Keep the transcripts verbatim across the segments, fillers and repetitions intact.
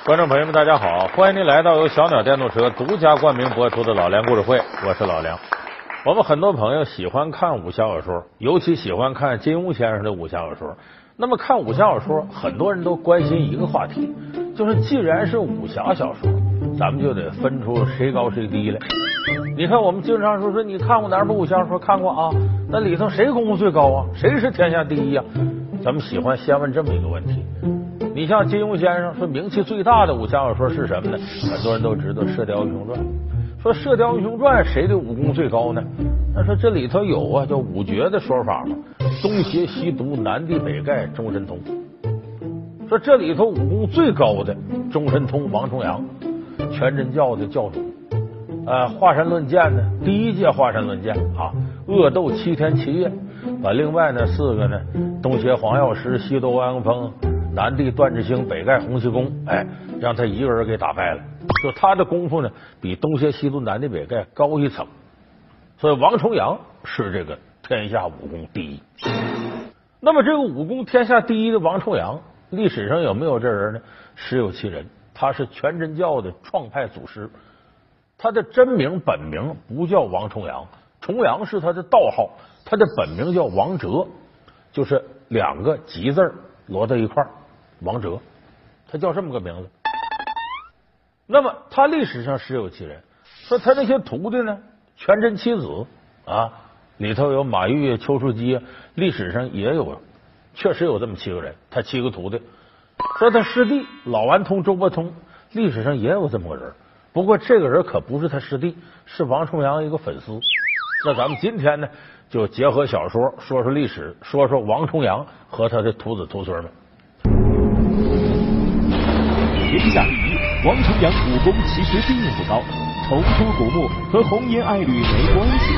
观众朋友们，大家好，欢迎您来到由小鸟电动车独家冠名播出的老梁故事会，我是老梁。我们很多朋友喜欢看武侠小说，尤其喜欢看金庸先生的武侠小说。那么看武侠小说，很多人都关心一个话题，就是既然是武侠小说，咱们就得分出谁高谁低来。你看我们经常说说你看过哪部武侠小说？看过啊，那里头谁功夫最高啊？谁是天下第一啊？咱们喜欢先问这么一个问题。你像金庸先生说名气最大的武侠小说是什么呢？很多人都知道《射雕英雄传》。说《射雕英雄传》谁的武功最高呢？他说这里头有啊叫五绝的说法嘛，东邪西毒南帝北丐中神通。说这里头武功最高的中神通王重阳，全真教的教主。呃，华山论剑呢，第一届华山论剑啊，恶斗七天七夜，把另外呢四个呢，东邪黄药师、西毒王阳峰、南帝段智兴、北丐洪七公，哎，让他一个人给打败了。就他的功夫呢，比东邪西毒南帝北丐高一层，所以王重阳是这个天下武功第一。那么这个武功天下第一的王重阳，历史上有没有这人呢？实有其人，他是全真教的创派祖师。他的真名本名不叫王重阳，重阳是他的道号，他的本名叫王哲，就是两个吉字摞到一块儿，王哲，他叫这么个名字。那么他历史上实有其人，说他那些徒弟呢，全真七子啊，里头有马玉、丘处机，历史上也有，确实有这么七个人，他七个徒弟。说他师弟老顽童周伯通，历史上也有这么个人。不过这个人可不是他师弟，是王重阳一个粉丝。那咱们今天呢，就结合小说说说历史，说说王重阳和他的徒子徒孙们。 天下第一，王重阳武功其实并不高，重出古墓和红颜爱侣没关系。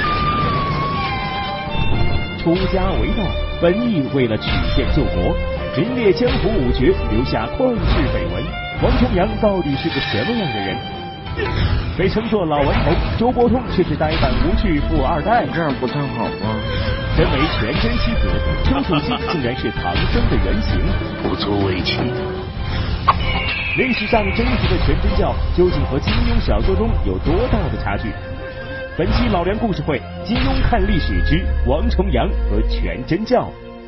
出家为道，本意为了曲线救国，名列江湖五绝，留下旷世绯闻。王重阳到底是个什么样的人？被称作老顽童，周伯通却是呆板无趣富二代， 这样不太好吗？ 身为全真七子，丘处机竟然是唐僧的原型， 不足为奇。 历史上真实的全真教究竟和金庸小说中有多大的差距？本期老梁故事会，金庸看历史之王重阳和全真教。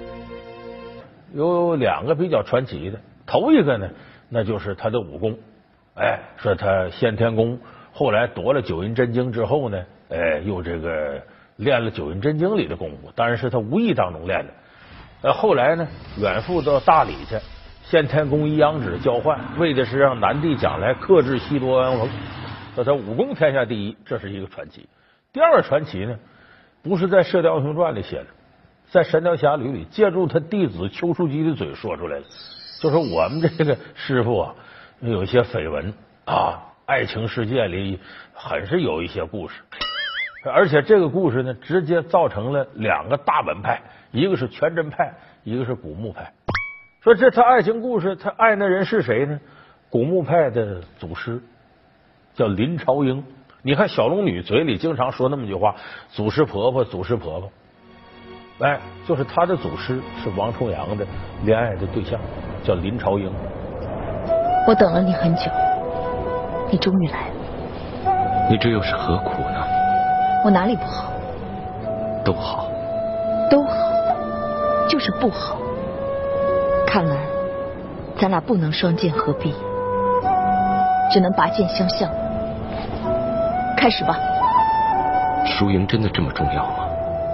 有两个比较传奇的，头一个呢，那就是他的武功。哎，说他先天功，后来夺了九阴真经之后呢，哎，又这个练了九阴真经里的功夫，当然是他无意当中练的。呃，后来呢，远赴到大理去，先天功一阳指交换，为的是让南帝将来克制西毒王阳峰，说他武功天下第一，这是一个传奇。第二个传奇呢，不是在《射雕英雄传》里写的，在《神雕侠侣》里借助他弟子丘处机的嘴说出来了，就是我们这个师傅啊，有一些绯闻啊，爱情世界里很是有一些故事，而且这个故事呢，直接造成了两个大门派，一个是全真派，一个是古墓派。说这他爱情故事，他爱那人是谁呢？古墓派的祖师叫林朝英。你看小龙女嘴里经常说那么句话，祖师婆婆，祖师婆婆。哎，就是他的祖师是王重阳的恋爱的对象，叫林朝英。 我等了你很久，你终于来了。 你这又是何苦呢？ 我哪里不好？ 都好。 都好，就是不好。看来咱俩不能双剑合璧，只能拔剑相向。开始吧。 输赢真的这么重要吗？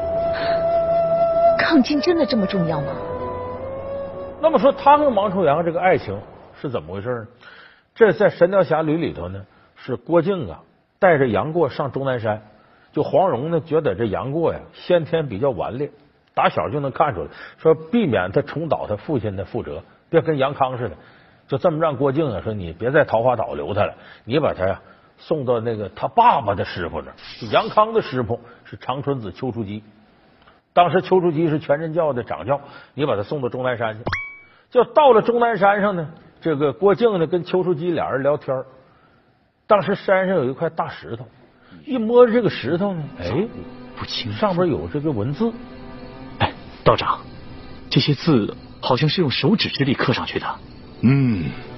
抗金真的这么重要吗？ 那么说他跟王重阳这个爱情是怎么回事呢？这在《神雕侠侣》里头呢，是郭靖啊带着杨过上终南山，就黄蓉呢觉得这杨过呀先天比较顽劣，打小就能看出来，说避免他重蹈他父亲的覆辙，别跟杨康似的，就这么让郭靖啊说你别在桃花岛留他了，你把他呀送到那个他爸爸的师傅那儿。杨康的师傅是长春子丘处机，当时丘处机是全真教的掌教，你把他送到终南山去。就到了终南山上呢，这个郭靖呢跟丘处机俩人聊天，当时山上有一块大石头，一摸这个石头呢，哎， 不清， 上面有这个文字。 哎，道长，这些字好像是用手指之力刻上去的。 嗯，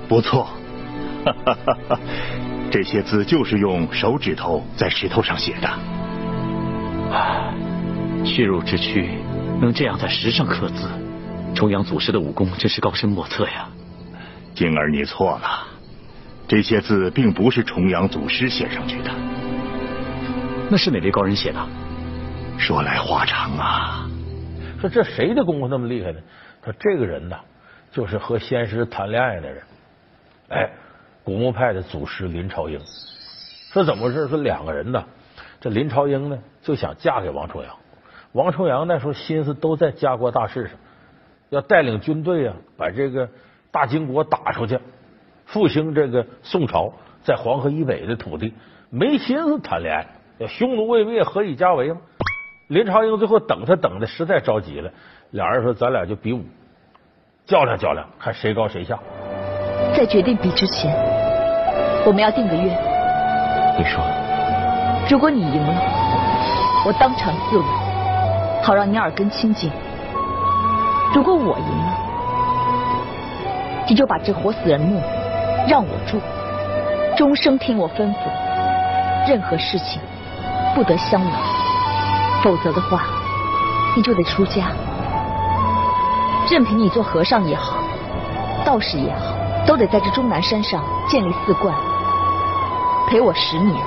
不错，哈哈哈哈，这些字就是用手指头在石头上写的。 啊，血肉之躯能这样在石上刻字，重阳祖师的武功真是高深莫测呀。 静儿，你错了，这些字并不是重阳祖师写上去的。 那是哪位高人写的？ 说来话长啊。 说这谁的功夫那么厉害呢？说这个人呐，就是和仙师谈恋爱的人。哎，古墓派的祖师林朝英。说怎么回事？说两个人呢，这林朝英呢就想嫁给王重阳，王重阳那时候心思都在家国大事上，要带领军队啊，把这个大金国打出去，复兴这个宋朝在黄河以北的土地，没心思谈恋爱，要匈奴未灭，何以家为嘛？林朝英最后等他等的实在着急了，俩人说咱俩就比武，较量较量，看谁高谁下。 在决定比之前，我们要定个约。 你说， 如果你赢了，我当场自刎，好让你耳根清净；如果我赢了，你就把这活死人墓让我住，终生听我吩咐，任何事情不得相扰，否则的话，你就得出家。任凭你做和尚也好，道士也好，都得在这终南山上建立寺观，陪我十年。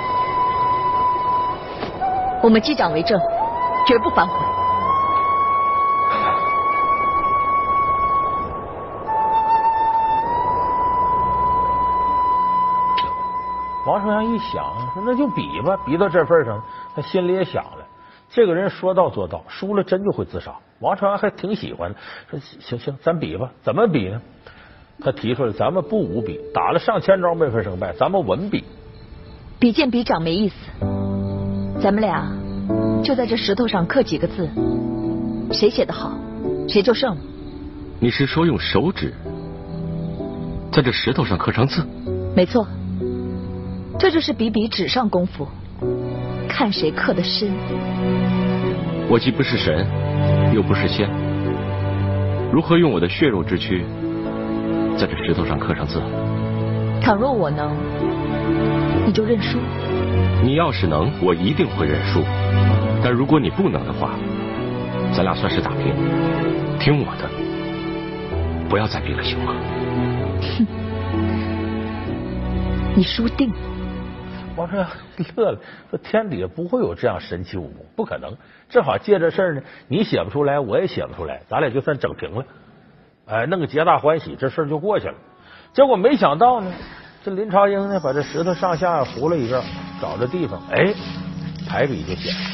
我们击掌为证，绝不反悔。 王重阳一想，说那就比吧，比到这份上，他心里也想了，这个人说到做到，输了真就会自杀。王重阳还挺喜欢的，说行行，咱比吧，怎么比呢？他提出来，咱们不武比，打了上千招没分胜败，咱们文比。 比剑比掌没意思，咱们俩就在这石头上刻几个字，谁写得好，谁就胜了。 你是说用手指在这石头上刻上字？ 没错，这就是比比纸上功夫，看谁刻得深。 我既不是神，又不是仙，如何用我的血肉之躯在这石头上刻上字？ 倘若我能，你就认输。 你要是能，我一定会认输。但如果你不能的话，咱俩算是打平，听我的，不要再比了，行吗？ 哼，你输定了。 王重阳乐了，说天底下不会有这样神奇武功，不可能。正好借这事儿呢，你写不出来，我也写不出来，咱俩就算整平了。哎，弄个皆大欢喜，这事儿就过去了。结果没想到呢，这林朝英呢，把这石头上下糊了一遍，找着地方，哎，抬笔就写了。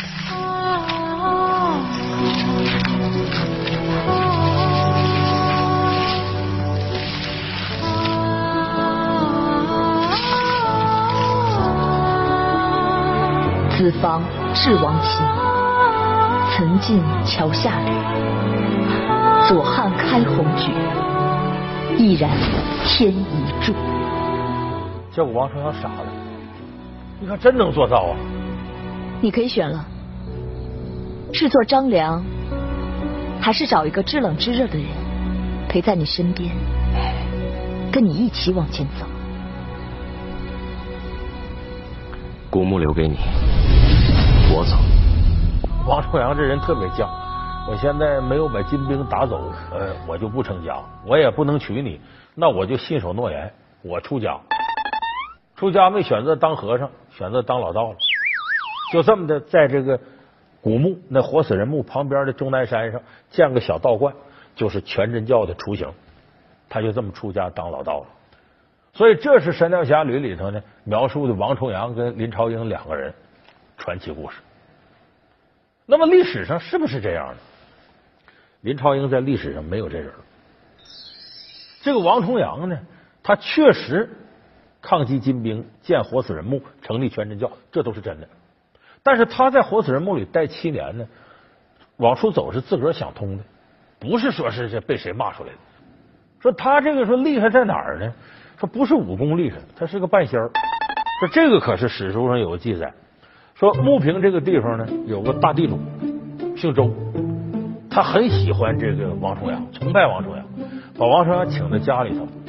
子房至王旗，曾进桥下吕。左汉开鸿举，毅然天一柱。 结果王重阳傻了，你看真能做到啊！ 你可以选了，是做张良，还是找一个知冷知热的人陪在你身边，跟你一起往前走。 古墓留给你，我走。 王重阳这人特别犟，我现在没有把金兵打走，呃，我就不成家，我也不能娶你，那我就信守诺言，我出家。出家没选择当和尚，选择当老道了。就这么的，在这个古墓那活死人墓旁边的终南山上建个小道观，就是全真教的雏形。他就这么出家当老道了。所以这是《神雕侠侣》里头呢描述的王重阳跟林朝英两个人传奇故事。那么历史上是不是这样的？林朝英在历史上没有这人。这个王重阳呢，他确实抗击金兵、建活死人墓、成立全真教，这都是真的。但是他在活死人墓里待七年呢，往出走是自个儿想通的，不是说是这被谁骂出来的。说他这个说厉害在哪儿呢？说不是武功厉害，他是个半仙儿。说这个可是史书上有个记载，说牟平这个地方呢有个大地主姓周，他很喜欢这个王重阳，崇拜王重阳，把王重阳请到家里头，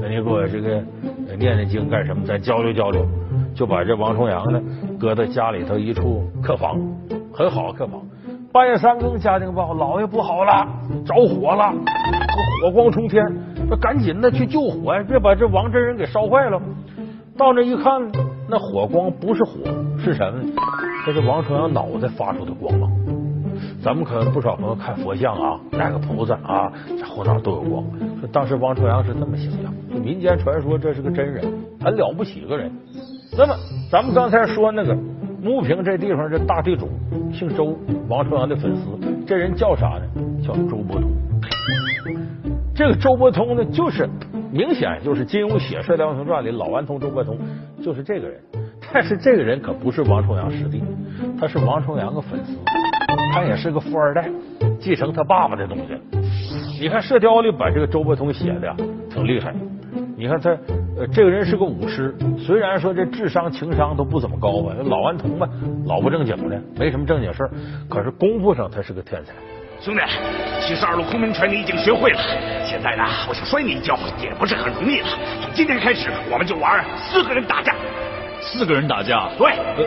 你给我这个念念经干什么？咱交流交流。就把这王重阳呢搁到家里头一处客房，很好的客房。半夜三更，家丁报老爷不好了，着火了，火光冲天，说赶紧的去救火呀，别把这王真人给烧坏了。到那一看，那火光不是火，是什么呢？这是王重阳脑袋发出的光芒。咱们可能不少朋友看佛像啊，那个菩萨啊，这后脑都有光。说当时王重阳是这么形象，就民间传说这是个真人，很了不起个人。那么咱们刚才说那个牟平这地方这大地主姓周，王重阳的粉丝，这人叫啥呢？叫周伯通。这个周伯通呢，就是明显就是金庸写《射雕英雄传》里老顽童周伯通，就是这个人。但是这个人可不是王重阳师弟，他是王重阳的粉丝，他也是个富二代，继承他爸爸的东西。你看《射雕》里把这个周伯通写的呀，挺厉害。你看他，呃，这个人是个武师，虽然说这智商、情商都不怎么高吧，老顽童嘛，老不正经的，没什么正经事儿，可是功夫上他是个天才。 兄弟，七十二路空明拳你已经学会了，现在呢，我想摔你一跤也不是很容易了。从今天开始，我们就玩四个人打架。 四个人打架？ 对。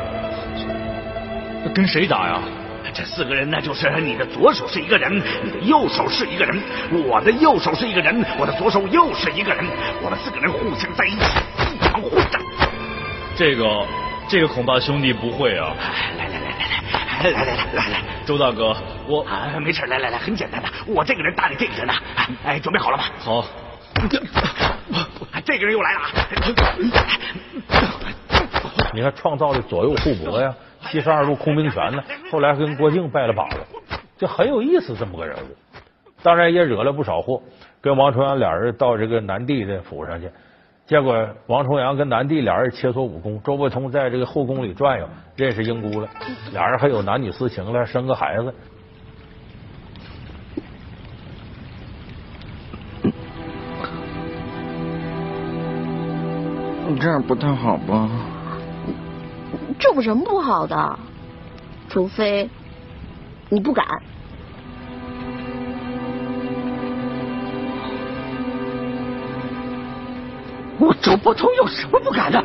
呃、跟谁打呀？ 这四个人呢，就是你的左手是一个人，你的右手是一个人，我的右手是一个人，我的左手又是一个人，我们四个人互相在一起，一场混战。 这个，这个恐怕兄弟不会啊！ 来来来来来来来来来来， 周大哥，我啊，没事，来来来，很简单的，我这个人打你这个人呢，哎，准备好了吗？ 好。 这个人又来了啊！ 你看创造的左右互搏呀，七十二路空明拳呢，后来跟郭靖拜了把子，就很有意思这么个人物。当然也惹了不少祸，跟王重阳俩人到这个南帝的府上去，结果王重阳跟南帝俩人切磋武功，周伯通在这个后宫里转悠，认识英姑了，俩人还有男女私情了，生个孩子。 这样不太好吧？ 这有什么不好的？除非你不敢。 我周伯通有什么不敢的？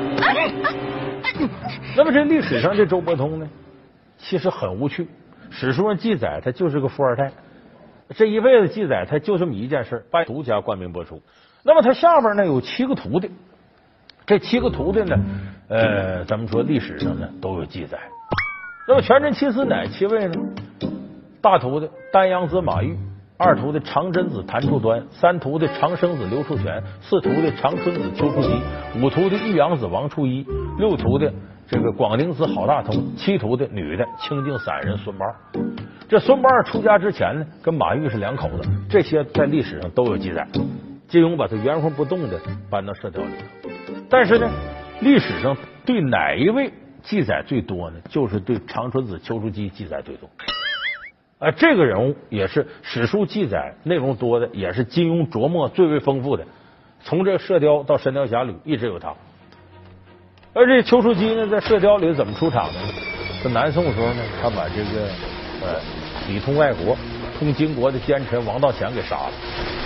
那么这历史上这周伯通呢，其实很无趣。史书上记载他就是个富二代，这一辈子记载他就这么一件事，拜独家冠名播出。那么他下边呢有七个徒弟。这七个徒弟呢，呃，咱们说历史上呢都有记载。那么全真七子哪七位呢？大徒弟丹阳子马玉，二徒弟长真子谭处端，三徒弟长生子刘处全，四徒弟长春子邱处机，五徒弟玉阳子王处一，六徒弟这个广宁子郝大通，七徒弟女的清净散人孙八。这孙八出家之前呢，跟马玉是两口子，这些在历史上都有记载。金庸把它原封不动的搬到《射雕》里头。但是呢，历史上对哪一位记载最多呢？就是对长春子邱处机记载最多。啊、呃，这个人物也是史书记载内容多的，也是金庸琢磨最为丰富的。从这《射雕》到《神雕侠侣》，一直有他。而这邱处机呢，在《射雕》里怎么出场的呢？在南宋的时候呢，他把这个呃里通外国、通金国的奸臣王道乾给杀了。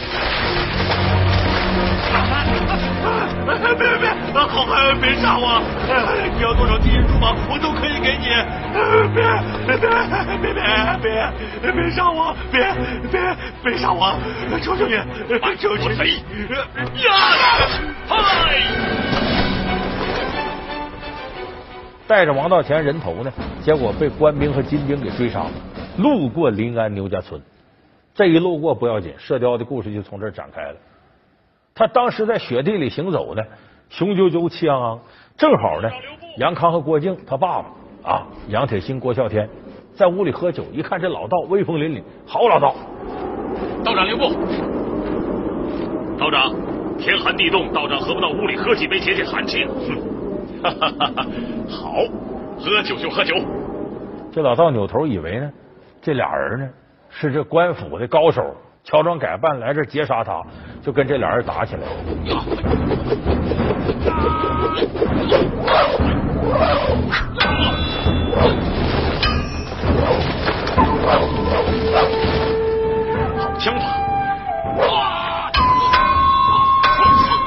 别别别，好汉别杀我！你要多少金银珠宝，我都可以给你。别别别别别别杀我！别别别杀我！求求你，求求你！呀！嗨！ 带着王道乾人头呢，结果被官兵和金兵给追杀了。路过临安牛家村，这一路过不要紧，射雕的故事就从这儿展开了。他当时在雪地里行走呢，雄赳赳气昂昂，正好呢，杨康和郭靖他爸爸啊，杨铁心、郭啸天在屋里喝酒，一看这老道威风凛凛，好老道， 道长留步。道长，天寒地冻，道长何不到屋里喝几杯解解寒气呢？哼，哈哈哈哈！好，喝酒就喝酒。 这老道扭头以为呢，这俩人呢是这官府的高手，乔装改扮来这劫杀他，就跟这俩人打起来了。 好枪法！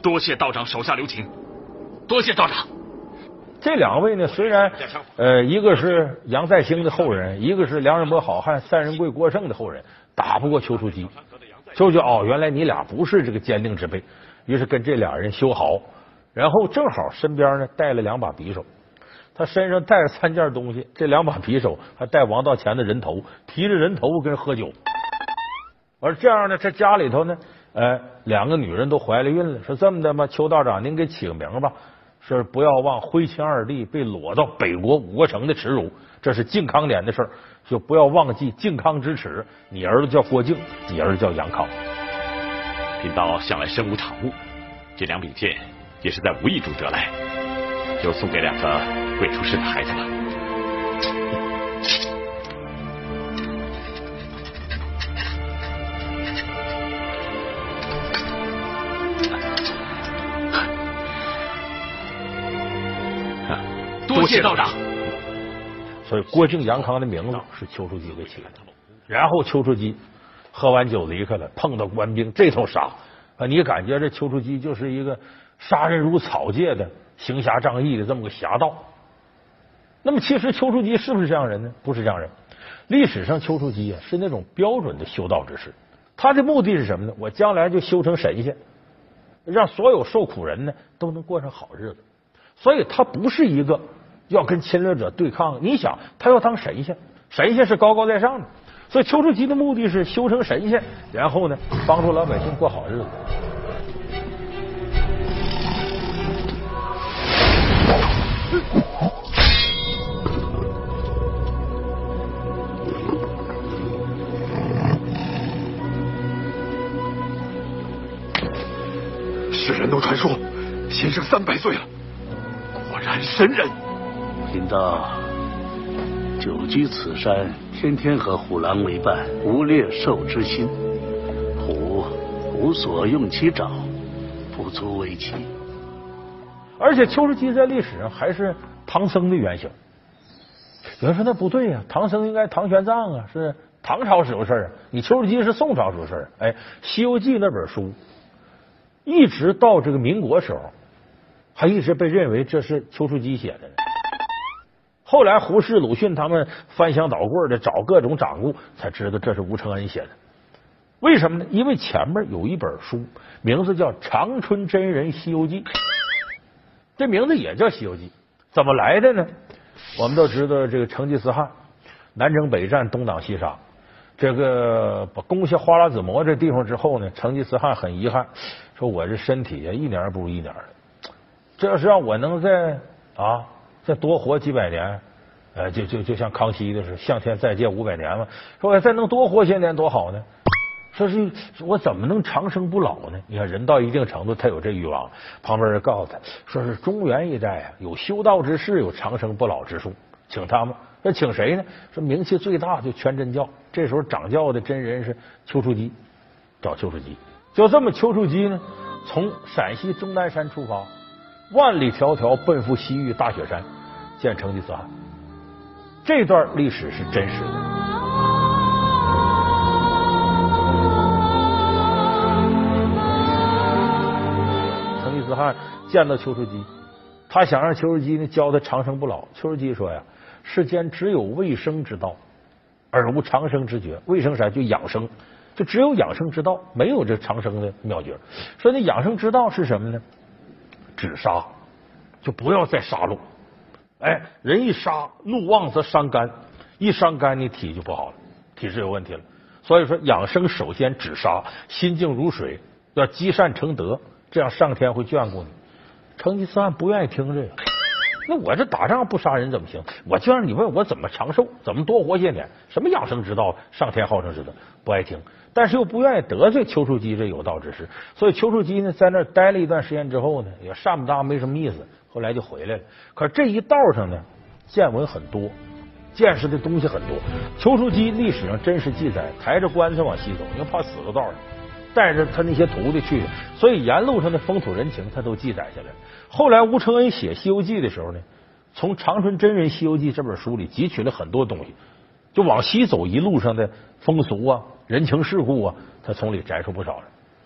多谢道长手下留情，多谢道长。 这两位呢，虽然呃，一个是杨再兴的后人，一个是梁仁伯好汉单仁贵郭盛的后人，打不过丘处机。丘处机哦，原来你俩不是这个坚定之辈，于是跟这俩人修好，然后正好身边呢带了两把匕首，他身上带着三件东西，这两把匕首还带王道乾的人头，提着人头跟人喝酒。而这样呢，这家里头呢，呃，两个女人都怀了孕了，说这么的吧，邱道长您给起个名吧。是不要忘徽钦二帝被裸到北国五个城的耻辱，这是靖康年的事儿，就不要忘记靖康之耻。你儿子叫郭靖，你儿子叫杨康。 贫道向来身无长物，这两柄剑也是在无意中得来，就送给两个未出世的孩子吧。多谢道长。 所以郭靖、杨康的名字是丘处机给起的。然后丘处机喝完酒离开了，碰到官兵这头杀啊！你感觉这丘处机就是一个杀人如草芥的行侠仗义的这么个侠盗。那么其实丘处机是不是这样人呢？不是这样人。历史上丘处机啊是那种标准的修道之士，他的目的是什么呢？我将来就修成神仙，让所有受苦人呢都能过上好日子。所以他不是一个要跟侵略者对抗，你想他要当神仙，神仙是高高在上的，所以丘处机的目的是修成神仙，然后呢帮助老百姓过好日子。 世人都传说先生三百岁了，果然神人。 贫道久居此山，天天和虎狼为伴，无猎兽之心。虎无所用其爪，不足为奇。 而且丘处机在历史上还是唐僧的原型。有人说那不对呀、啊，唐僧应该唐玄奘啊，是唐朝时候事儿啊，你丘处机是宋朝时候事儿。哎，《西游记》那本书一直到这个民国时候，还一直被认为这是丘处机写的呢。后来胡适、鲁迅他们翻箱倒柜的找各种掌故，才知道这是吴承恩写的。为什么呢？因为前面有一本书，名字叫《长春真人西游记》，这名字也叫《西游记》，怎么来的呢？我们都知道，这个成吉思汗南征北战，东挡西杀，这个把攻下花剌子模这地方之后呢，成吉思汗很遗憾，说我这身体呀一年不如一年的，这要是让我能再啊再多活几百年，呃，就就就像康熙的是向天再借五百年嘛，说我再能多活些年多好呢。说是我怎么能长生不老呢？你看人到一定程度，他有这欲望。旁边人告诉他，说是中原一带啊，有修道之士，有长生不老之术，请他们。那请谁呢？说名气最大就全真教。这时候掌教的真人是丘处机，找丘处机。就这么，丘处机呢，从陕西终南山出发，万里迢迢奔赴西域大雪山见成吉思汗。这段历史是真实的。成吉思汗见到丘处机，他想让丘处机呢教他长生不老。丘处机说呀，世间只有卫生之道，而无长生之诀。卫生啥？就养生，就只有养生之道，没有这长生的妙诀。说那养生之道是什么呢？止杀，就不要再杀戮。哎，人一杀，怒妄则伤肝，一伤肝，你体就不好了，体质有问题了。所以说，养生首先止杀，心静如水，要积善成德，这样上天会眷顾你。成吉思汗不愿意听这个，那我这打仗不杀人怎么行？我就让你问我怎么长寿，怎么多活些年，什么养生之道，上天好生之德，不爱听。但是又不愿意得罪丘处机这有道之士，所以丘处机呢在那儿待了一段时间之后呢，也善不搭没什么意思，后来就回来了。可是这一道上呢，见闻很多，见识的东西很多。丘处机历史上真实记载，抬着棺材往西走，因为怕死到道上，带着他那些徒弟去的，所以沿路上的风土人情他都记载下来。后来吴承恩写《西游记》的时候呢，从《长春真人西游记》这本书里汲取了很多东西，就往西走一路上的风俗啊、人情世故啊，他从里摘出不少来。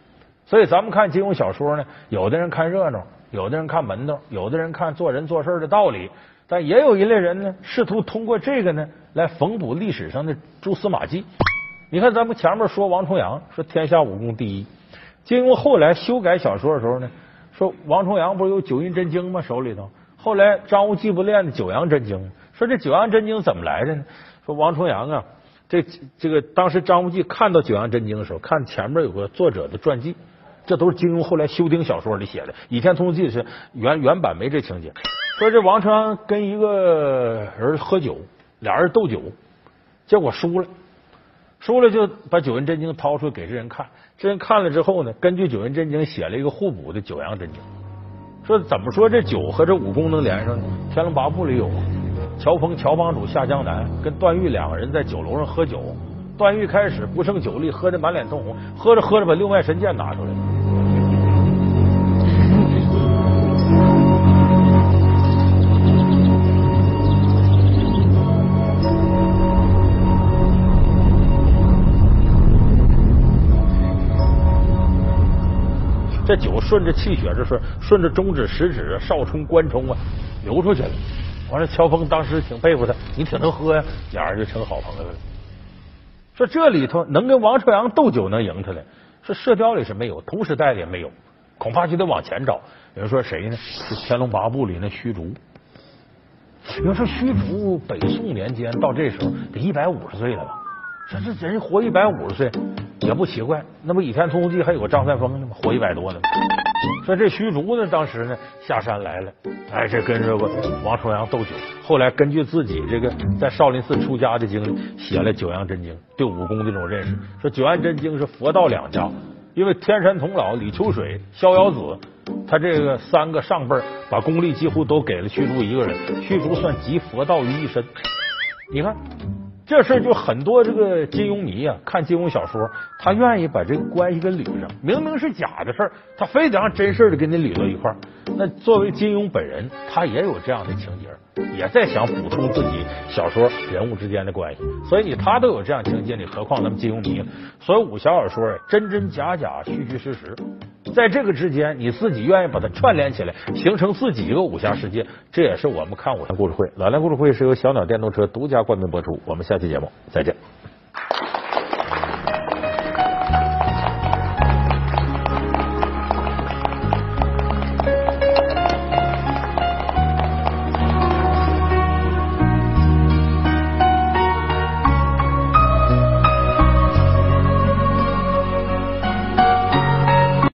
所以咱们看金庸小说呢，有的人看热闹，有的人看门道，有的人看做人做事的道理，但也有一类人呢，试图通过这个呢来缝补历史上的蛛丝马迹。你看咱们前面说王重阳说天下武功第一，金庸后来修改小说的时候呢，说王重阳不是有九阴真经吗？手里头，后来张无忌不练的九阳真经，说这九阳真经怎么来的呢？说王重阳啊，这这个当时张无忌看到九阳真经的时候，看前面有个作者的传记，这都是金庸后来修订小说里写的，《倚天屠龙记》是原原版没这情节。说这王重阳跟一个人喝酒，俩人斗酒，结果输了。输了就把九阴真经掏出来给这人看，这人看了之后呢，根据九阴真经写了一个互补的九阳真经。说怎么说这酒和这武功能连上呢？天龙八部里有啊，乔峰乔帮主下江南跟段誉两个人在酒楼上喝酒，段誉开始不胜酒力，喝得满脸通红，喝着喝着把六脉神剑拿出来了。这酒顺着气血，这是顺着中指、食指、少冲、关冲啊流出去了。完了，乔峰当时挺佩服他，你挺能喝呀，俩人就成好朋友了。说这里头能跟王重阳斗酒能赢他来，说《射雕》里是没有，同时代里也没有，恐怕就得往前找。有人说谁呢？是《天龙八部》里那虚竹。有人说虚竹北宋年间到这时候得一百五十岁了吧？说这人活一百五十岁也不奇怪，那不《倚天屠龙记》还有个张三丰呢吗？活一百多呢。说这虚竹呢，当时呢下山来了，哎，这跟这个王重阳斗酒。后来根据自己这个在少林寺出家的经历，写了《九阳真经》，对武功的这种认识。说《九阳真经》是佛道两家，因为天山童姥、李秋水、逍遥子，他这个三个上辈把功力几乎都给了虚竹一个人，虚竹算集佛道于一身。你看。这事就很多这个金庸迷啊，看金庸小说，他愿意把这个关系给捋上。明明是假的事儿，他非得让真事儿的给你捋到一块儿。那作为金庸本人，他也有这样的情节，也在想补充自己小说人物之间的关系。所以你他都有这样情节，你何况咱们金庸迷了？所以武侠小说真真假假，虚虚实实。在这个之间，你自己愿意把它串联起来，形成自己一个武侠世界，这也是我们看武侠故事会。老梁故事会是由小鸟电动车独家冠名播出。我们下期节目再见。